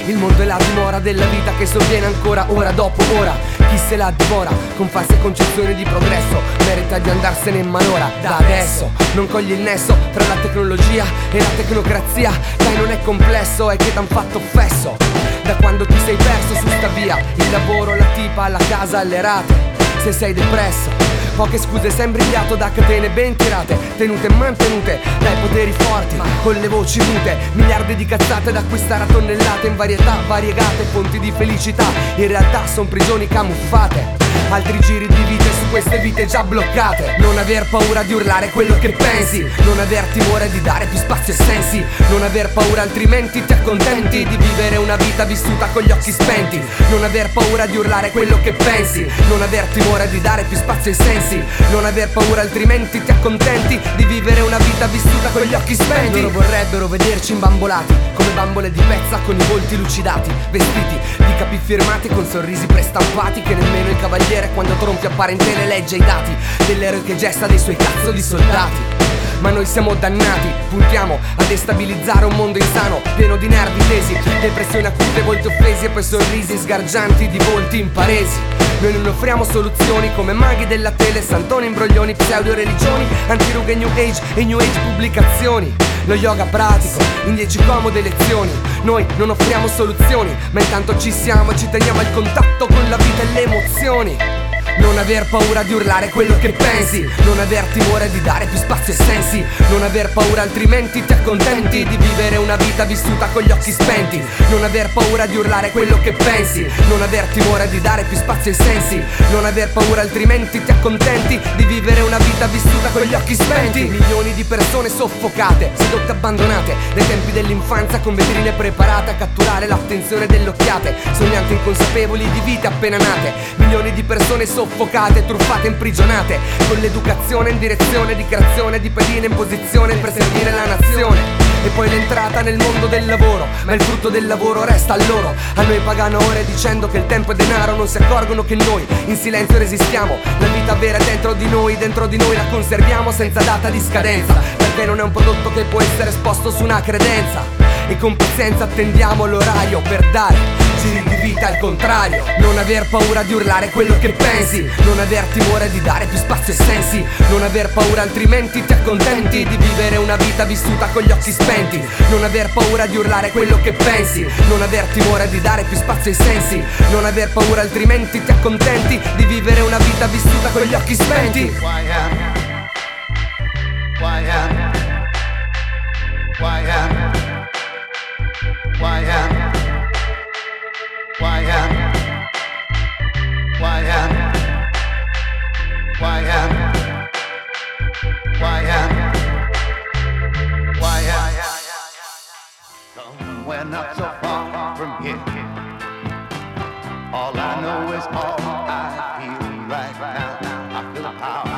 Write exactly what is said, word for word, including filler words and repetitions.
Il mondo è la dimora della vita che sovviene ancora ora dopo ora. Chi se la divora con false concezioni di progresso merita di andarsene in malora. Da adesso non cogli il nesso tra la tecnologia e la tecnocrazia. Dai, non è complesso, è che t'han fatto fesso da quando ti sei perso su sta via. Il lavoro, la tipa, la casa, le rate. Se sei depresso, poche scuse, sei imbrigliato da catene ben tirate, tenute e mantenute dai poteri forti, con le voci mute. Miliardi di cazzate da acquistare a tonnellate, in varietà variegate, fonti di felicità. In realtà son prigioni camuffate, altri giri di vite su queste vite già bloccate. Non aver paura di urlare quello che pensi, non aver timore di dare più spazio ai sensi, non aver paura altrimenti ti accontenti di vivere una vita vissuta con gli occhi spenti. Non aver paura di urlare quello che pensi, non aver timore di dare più spazio ai sensi, non aver paura altrimenti ti accontenti di vivere una vita vissuta con gli occhi spenti. Loro vorrebbero vederci imbambolati come bambole di pezza, con i volti lucidati, vestiti di capi firmati con sorrisi prestampati, che nemmeno il cavaliere quando tronfia appare in tele legge i dati dell'eroe che gesta dei suoi cazzo di soldati. Ma noi siamo dannati, puntiamo a destabilizzare un mondo insano, pieno di nervi tesi, depressioni acute, volti offesi e poi sorrisi sgargianti di volti imparesi. Noi non offriamo soluzioni come maghi della tele, santoni, imbroglioni, pseudo-religioni, antirughe e new age e new age pubblicazioni. Lo yoga pratico in dieci comode lezioni. Noi non offriamo soluzioni, ma intanto ci siamo e ci teniamo al contatto con la vita e le emozioni. Non aver paura di urlare quello che pensi, non aver timore di dare più spazio ai sensi, non aver paura altrimenti ti accontenti di vivere una vita vissuta con gli occhi spenti. Non aver paura di urlare quello che pensi, non aver timore di dare più spazio ai sensi, non aver paura altrimenti ti accontenti di vivere una vita vissuta con gli occhi spenti. Milioni di persone soffocate, sedotte abbandonate dai tempi dell'infanzia, con vetrine preparate a catturare l'attenzione delle occhiate, sognanti inconsapevoli di vite appena nate. Milioni di persone soffocate, truffate, imprigionate, con l'educazione in direzione di creazione di pedine in posizione per servire la nazione. E poi l'entrata nel mondo del lavoro, ma il frutto del lavoro resta a loro. A noi pagano ore dicendo che il tempo è denaro, non si accorgono che noi in silenzio resistiamo. La vita vera è dentro di noi, dentro di noi la conserviamo senza data di scadenza, perché non è un prodotto che può essere esposto su una credenza. E con pazienza attendiamo l'orario per dare giri di vita al contrario. Non aver paura di urlare quello che pensi, non aver timore di dare più spazio ai sensi, non aver paura altrimenti ti accontenti di vivere una vita vissuta con gli occhi spenti. Non aver paura di urlare quello che pensi, non aver timore di dare più spazio ai sensi, non aver paura altrimenti ti accontenti di vivere una vita vissuta con gli occhi spenti. Why am? Why am? Why am? Why am? Why am? Why am? Why am? Why am? Why am? Somewhere not so far from here. All I know is all I feel right now. I feel the power.